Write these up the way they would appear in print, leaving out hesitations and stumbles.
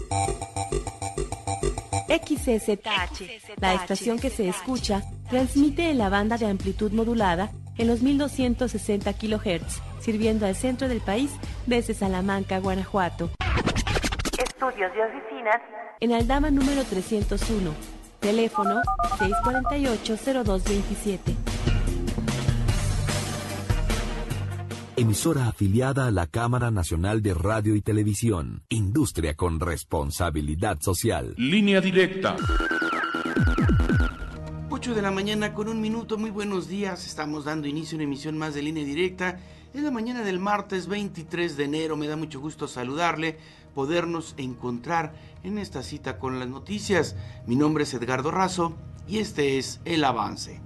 XCZH, la estación que se escucha, transmite en la banda de amplitud modulada en los 1260 kHz, sirviendo al centro del país desde Salamanca, Guanajuato. Estudios y oficinas en Aldama número 301, teléfono 648-0227. Emisora afiliada a la Cámara Nacional de Radio y Televisión. Industria con responsabilidad social. Línea directa. 8 de la mañana con 1 minuto. Muy buenos días. Estamos dando inicio a una emisión más de Línea Directa. Es la mañana del martes 23 de enero. Me da mucho gusto saludarle, podernos encontrar en esta cita con las noticias. Mi nombre es Edgardo Razo y este es El Avance.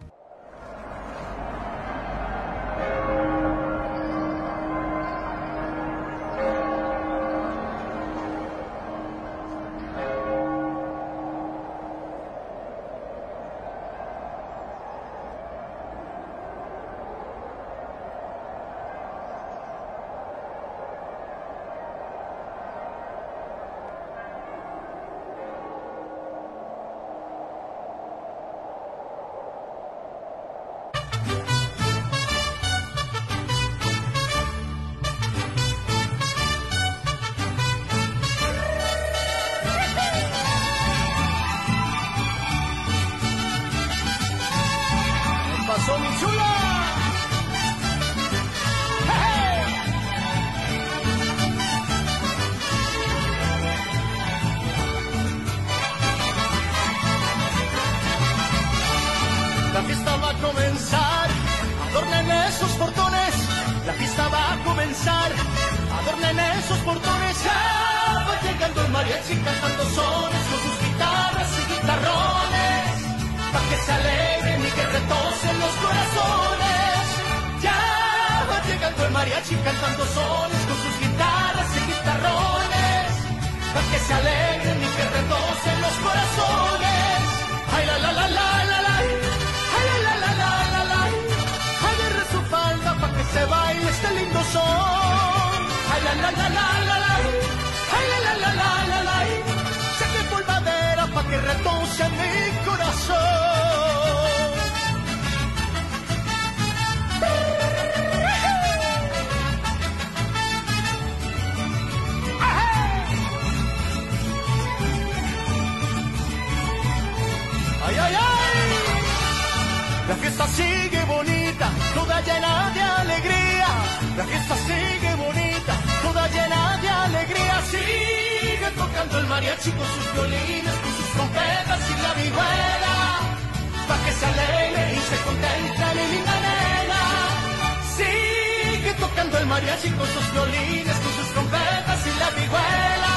La fiesta sigue bonita, toda llena de alegría. La fiesta sigue bonita, toda llena de alegría. Sigue tocando el mariachi con sus violines, con sus trompetas y la vihuela, pa' que se alegre y se contenta mi linda nena. Sigue tocando el mariachi con sus violines, con sus trompetas y la vihuela,